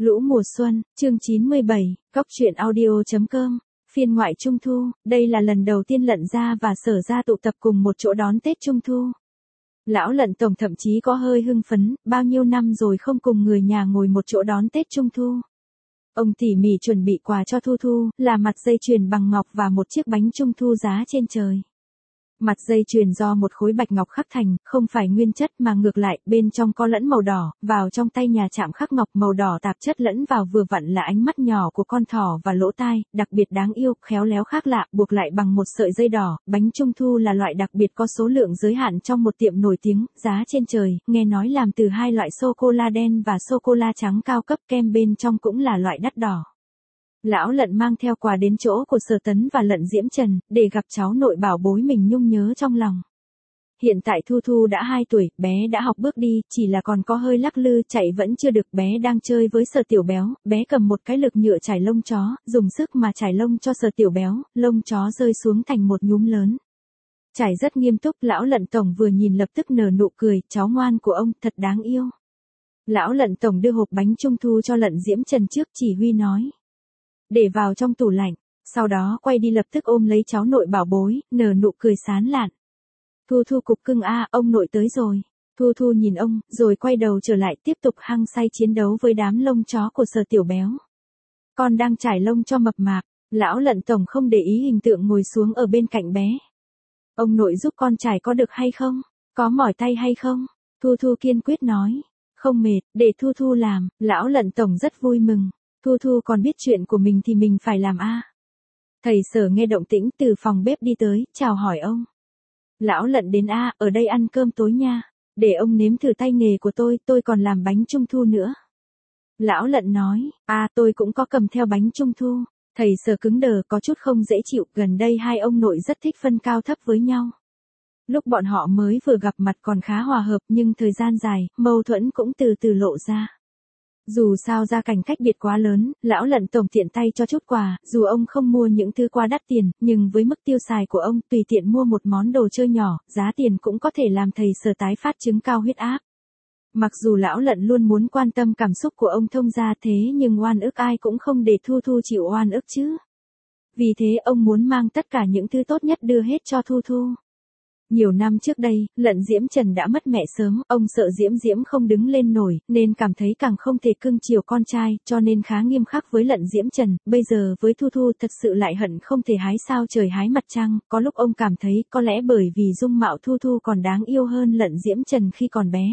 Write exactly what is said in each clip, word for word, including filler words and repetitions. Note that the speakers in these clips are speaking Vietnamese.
Lũ mùa xuân, chương chín mươi bảy, Cóc truyện audio.com, phiên ngoại Trung Thu, đây là lần đầu tiên Lận gia và Sở gia tụ tập cùng một chỗ đón Tết Trung Thu. Lão Lận tổng thậm chí có hơi hưng phấn, bao nhiêu năm rồi không cùng người nhà ngồi một chỗ đón Tết Trung Thu. Ông tỉ mỉ chuẩn bị quà cho Thu Thu, là mặt dây chuyền bằng ngọc và một chiếc bánh Trung Thu giá trên trời. Mặt dây chuyền do một khối bạch ngọc khắc thành, không phải nguyên chất mà ngược lại, bên trong có lẫn màu đỏ, vào trong tay nhà chạm khắc ngọc màu đỏ tạp chất lẫn vào vừa vặn là ánh mắt nhỏ của con thỏ và lỗ tai, đặc biệt đáng yêu, khéo léo khác lạ, buộc lại bằng một sợi dây đỏ. Bánh Trung Thu là loại đặc biệt có số lượng giới hạn trong một tiệm nổi tiếng, giá trên trời, nghe nói làm từ hai loại sô-cô-la đen và sô-cô-la trắng cao cấp, kem bên trong cũng là loại đắt đỏ. Lão Lận mang theo quà đến chỗ của Sở Tấn và Lận Diễm Trần, để gặp cháu nội bảo bối mình nhung nhớ trong lòng. Hiện tại Thu Thu đã hai tuổi, bé đã học bước đi, chỉ là còn có hơi lắc lư, chạy vẫn chưa được. Bé đang chơi với Sở Tiểu Béo, bé cầm một cái lược nhựa trải lông chó, dùng sức mà trải lông cho Sở Tiểu Béo, lông chó rơi xuống thành một nhúm lớn. Trải rất nghiêm túc, Lão Lận tổng vừa nhìn lập tức nở nụ cười, cháu ngoan của ông, thật đáng yêu. Lão Lận tổng đưa hộp bánh Trung Thu cho Lận Diễm Trần trước, chỉ huy nói. Để vào trong tủ lạnh, sau đó quay đi lập tức ôm lấy cháu nội bảo bối, nở nụ cười sán lạn. Thu Thu cục cưng a, ông nội tới rồi. Thu Thu nhìn ông, rồi quay đầu trở lại tiếp tục hăng say chiến đấu với đám lông chó của Sở Tiểu Béo. Con đang trải lông cho mập mạp, Lão Lận tổng không để ý hình tượng ngồi xuống ở bên cạnh bé. Ông nội giúp con trải có được hay không? Có mỏi tay hay không? Thu Thu kiên quyết nói. Không mệt, để Thu Thu làm, Lão Lận tổng rất vui mừng. Thu Thu còn biết chuyện của mình thì mình phải làm a. Thầy Sở nghe động tĩnh từ phòng bếp đi tới, chào hỏi ông. Lão Lận đến a, ở đây ăn cơm tối nha. Để ông nếm thử tay nghề của tôi, tôi còn làm bánh Trung Thu nữa. Lão Lận nói, a tôi cũng có cầm theo bánh Trung Thu. Thầy Sở cứng đờ có chút không dễ chịu, gần đây hai ông nội rất thích phân cao thấp với nhau. Lúc bọn họ mới vừa gặp mặt còn khá hòa hợp nhưng thời gian dài, mâu thuẫn cũng từ từ lộ ra. Dù sao gia cảnh cách biệt quá lớn, Lão Lận tổng tiện tay cho chút quà, dù ông không mua những thứ quá đắt tiền, nhưng với mức tiêu xài của ông, tùy tiện mua một món đồ chơi nhỏ, giá tiền cũng có thể làm thầy Sở tái phát chứng cao huyết áp. Mặc dù Lão Lận luôn muốn quan tâm cảm xúc của ông thông gia thế nhưng oan ức ai cũng không để Thu Thu chịu oan ức chứ. Vì thế ông muốn mang tất cả những thứ tốt nhất đưa hết cho Thu Thu. Nhiều năm trước đây, Lận Diễm Trần đã mất mẹ sớm, ông sợ Diễm Diễm không đứng lên nổi, nên cảm thấy càng không thể cưng chiều con trai, cho nên khá nghiêm khắc với Lận Diễm Trần, bây giờ với Thu Thu thật sự lại hận không thể hái sao trời hái mặt trăng, có lúc ông cảm thấy có lẽ bởi vì dung mạo Thu Thu còn đáng yêu hơn Lận Diễm Trần khi còn bé.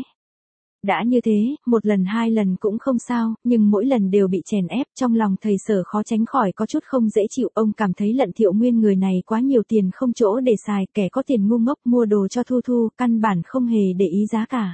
Đã như thế, một lần hai lần cũng không sao, nhưng mỗi lần đều bị chèn ép, trong lòng thầy Sở khó tránh khỏi có chút không dễ chịu, ông cảm thấy Lận Thiệu Nguyên người này quá nhiều tiền không chỗ để xài, kẻ có tiền ngu ngốc mua đồ cho Thu Thu, căn bản không hề để ý giá cả.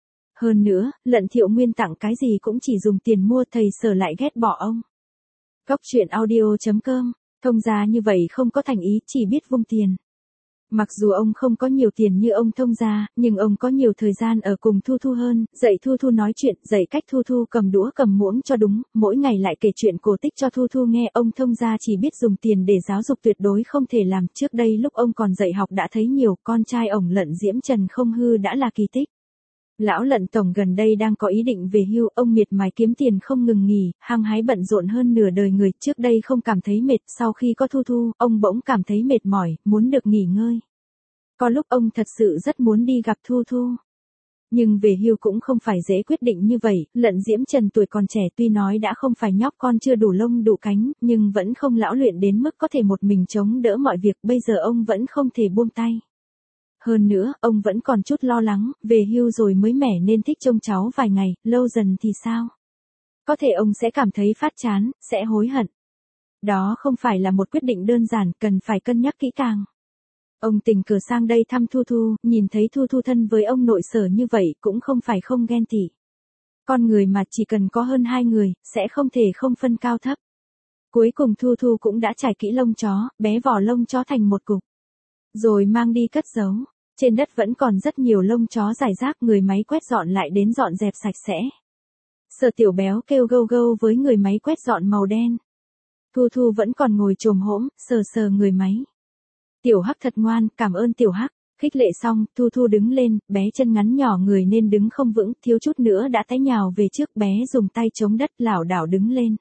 Hơn nữa, Lận Thiệu Nguyên tặng cái gì cũng chỉ dùng tiền mua, thầy Sở lại ghét bỏ ông. Cóc truyện audio.com, thông gia như vậy không có thành ý, chỉ biết vung tiền. Mặc dù ông không có nhiều tiền như ông thông gia, nhưng ông có nhiều thời gian ở cùng Thu Thu hơn, dạy Thu Thu nói chuyện, dạy cách Thu Thu cầm đũa cầm muỗng cho đúng, mỗi ngày lại kể chuyện cổ tích cho Thu Thu nghe. Ông thông gia chỉ biết dùng tiền để giáo dục tuyệt đối không thể làm. Trước đây lúc ông còn dạy học đã thấy nhiều, con trai ổng Lận Diễm Trần không hư đã là kỳ tích. Lão Lận tổng gần đây đang có ý định về hưu, ông miệt mài kiếm tiền không ngừng nghỉ, hăng hái bận rộn hơn nửa đời người, trước đây không cảm thấy mệt, sau khi có Thu Thu, ông bỗng cảm thấy mệt mỏi, muốn được nghỉ ngơi. Có lúc ông thật sự rất muốn đi gặp Thu Thu. Nhưng về hưu cũng không phải dễ quyết định như vậy, Lận Diễm Trần tuổi còn trẻ tuy nói đã không phải nhóc con chưa đủ lông đủ cánh, nhưng vẫn không lão luyện đến mức có thể một mình chống đỡ mọi việc, bây giờ ông vẫn không thể buông tay. Hơn nữa, ông vẫn còn chút lo lắng, về hưu rồi mới mẻ nên thích trông cháu vài ngày, lâu dần thì sao? Có thể ông sẽ cảm thấy phát chán, sẽ hối hận. Đó không phải là một quyết định đơn giản, cần phải cân nhắc kỹ càng. Ông tình cờ sang đây thăm Thu Thu, nhìn thấy Thu Thu thân với ông nội Sở như vậy cũng không phải không ghen tị. Con người mà chỉ cần có hơn hai người, sẽ không thể không phân cao thấp. Cuối cùng Thu Thu cũng đã trải kỹ lông chó, bé vỏ lông chó thành một cục. Rồi mang đi cất giấu. Trên đất vẫn còn rất nhiều lông chó rải rác, người máy quét dọn lại đến dọn dẹp sạch sẽ. Sở Tiểu Béo kêu gâu gâu với người máy quét dọn màu đen. Thu Thu vẫn còn ngồi chồm hổm, sờ sờ người máy. Tiểu Hắc thật ngoan, cảm ơn Tiểu Hắc. Khích lệ xong, Thu Thu đứng lên, bé chân ngắn nhỏ người nên đứng không vững, thiếu chút nữa đã té nhào về trước, bé dùng tay chống đất lảo đảo đứng lên.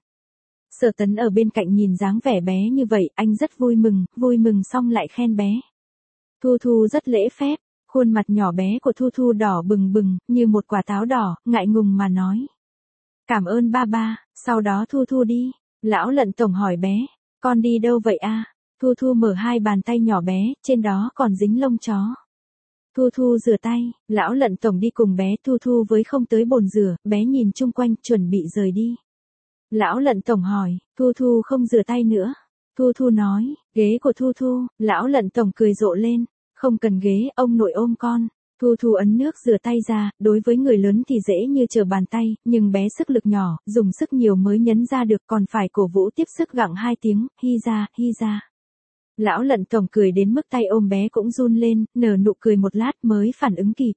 Sở Tấn ở bên cạnh nhìn dáng vẻ bé như vậy, anh rất vui mừng, vui mừng xong lại khen bé. Thu Thu rất lễ phép, khuôn mặt nhỏ bé của Thu Thu đỏ bừng bừng, như một quả táo đỏ, ngại ngùng mà nói. Cảm ơn ba ba, sau đó Thu Thu đi. Lão Lận Tổng hỏi bé, con đi đâu vậy a? Thu Thu mở hai bàn tay nhỏ bé, trên đó còn dính lông chó. Thu Thu rửa tay, Lão Lận Tổng đi cùng bé Thu Thu với không tới bồn rửa, bé nhìn chung quanh, chuẩn bị rời đi. Lão Lận Tổng hỏi, Thu Thu không rửa tay nữa. Thu Thu nói, ghế của Thu Thu, Lão Lận Tổng cười rộ lên, không cần ghế, ông nội ôm con. Thu Thu ấn nước rửa tay ra, đối với người lớn thì dễ như trở bàn tay, nhưng bé sức lực nhỏ, dùng sức nhiều mới nhấn ra được, còn phải cổ vũ tiếp sức gặng hai tiếng, hi ra, hi ra. Lão Lận Tổng cười đến mức tay ôm bé cũng run lên, nở nụ cười một lát mới phản ứng kịp.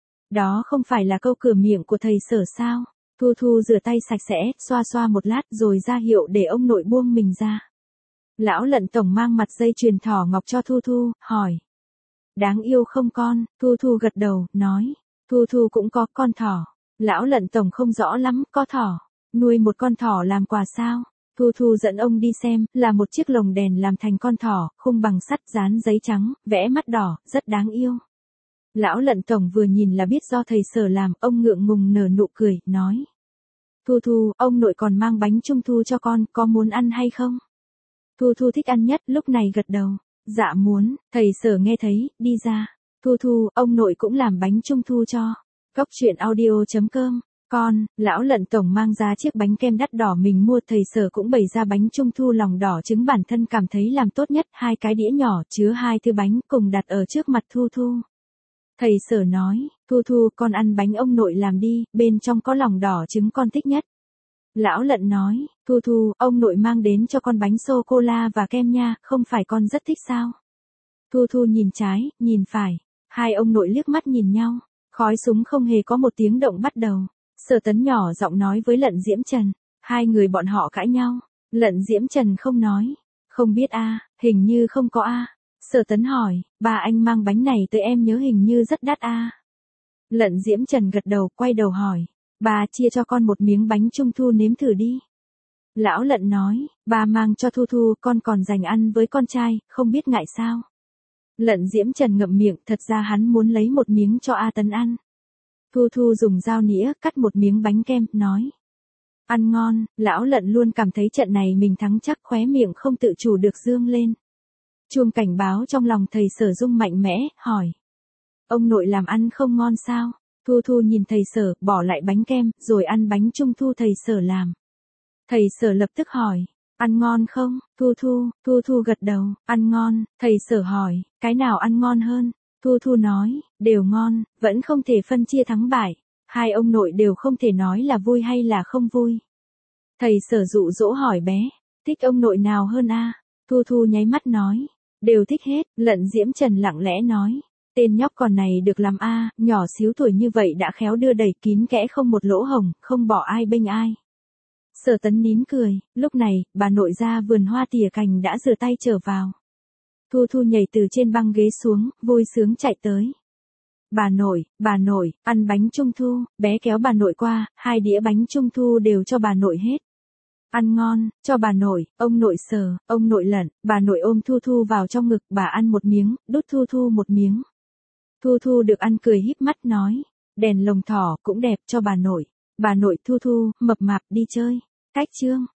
Đó không phải là câu cửa miệng của thầy Sở sao? Thu Thu rửa tay sạch sẽ, xoa xoa một lát rồi ra hiệu để ông nội buông mình ra. Lão Lận Tổng mang mặt dây chuyền thỏ ngọc cho Thu Thu, hỏi. Đáng yêu không con? Thu Thu gật đầu, nói. Thu Thu cũng có con thỏ. Lão Lận Tổng không rõ lắm, có thỏ. Nuôi một con thỏ làm quà sao? Thu Thu dẫn ông đi xem, là một chiếc lồng đèn làm thành con thỏ, khung bằng sắt dán giấy trắng, vẽ mắt đỏ, rất đáng yêu. Lão Lận Tổng vừa nhìn là biết do thầy Sở làm, ông ngượng ngùng nở nụ cười, nói. Thu Thu, ông nội còn mang bánh trung thu cho con, có muốn ăn hay không? Thu Thu thích ăn nhất, lúc này gật đầu. Dạ muốn, thầy Sở nghe thấy, đi ra. Thu Thu, ông nội cũng làm bánh trung thu cho. Cốc truyện audio chấm com. Con, Lão Lận Tổng mang ra chiếc bánh kem đắt đỏ mình mua, thầy Sở cũng bày ra bánh trung thu lòng đỏ trứng bản thân cảm thấy làm tốt nhất, hai cái đĩa nhỏ chứa hai thứ bánh cùng đặt ở trước mặt Thu Thu. Thầy Sở nói, Thu Thu con ăn bánh ông nội làm đi, bên trong có lòng đỏ trứng con thích nhất. Lão Lận nói, Thu Thu, ông nội mang đến cho con bánh sô-cô-la và kem nha, không phải con rất thích sao? Thu Thu nhìn trái, nhìn phải, hai ông nội liếc mắt nhìn nhau, khói súng không hề có một tiếng động bắt đầu. Sở Tấn nhỏ giọng nói với Lận Diễm Trần, hai người bọn họ cãi nhau, Lận Diễm Trần không nói, không biết a, hình như không có a. Sở Tấn hỏi, ba anh mang bánh này tới em nhớ hình như rất đắt a. Lận Diễm Trần gật đầu, quay đầu hỏi, ba chia cho con một miếng bánh trung thu nếm thử đi. Lão Lận nói, ba mang cho Thu Thu, con còn dành ăn với con trai, không biết ngại sao. Lận Diễm Trần ngậm miệng, thật ra hắn muốn lấy một miếng cho A Tấn ăn. Thu Thu dùng dao nĩa, cắt một miếng bánh kem, nói. Ăn ngon, Lão Lận luôn cảm thấy trận này mình thắng chắc, khóe miệng không tự chủ được dương lên. Chuông cảnh báo trong lòng thầy Sở rung mạnh mẽ, hỏi. Ông nội làm ăn không ngon sao? Thu Thu nhìn thầy Sở, bỏ lại bánh kem, rồi ăn bánh trung thu thầy Sở làm. Thầy Sở lập tức hỏi, ăn ngon không? Thu Thu, Thu Thu gật đầu, ăn ngon. Thầy Sở hỏi, cái nào ăn ngon hơn? Thu Thu nói, đều ngon, vẫn không thể phân chia thắng bại. Hai ông nội đều không thể nói là vui hay là không vui. Thầy Sở dụ dỗ hỏi bé, thích ông nội nào hơn a? Thu Thu nháy mắt nói, đều thích hết. Lận Diễm Trần lặng lẽ nói, tên nhóc con này được làm a, nhỏ xíu tuổi như vậy đã khéo đưa đẩy kín kẽ không một lỗ hổng, không bỏ ai bênh ai. Sở Tấn nín cười, lúc này, bà nội ra vườn hoa tỉa cành đã rửa tay trở vào. Thu Thu nhảy từ trên băng ghế xuống, vui sướng chạy tới. Bà nội, bà nội, ăn bánh trung thu, bé kéo bà nội qua, hai đĩa bánh trung thu đều cho bà nội hết. Ăn ngon, cho bà nội, ông nội Sở, ông nội Lận, bà nội ôm Thu Thu vào trong ngực, bà ăn một miếng, đút Thu Thu một miếng. Thu Thu được ăn cười híp mắt nói, đèn lồng thỏ cũng đẹp cho bà nội. Bà nội Thu Thu, mập mạp đi chơi. Cách chương.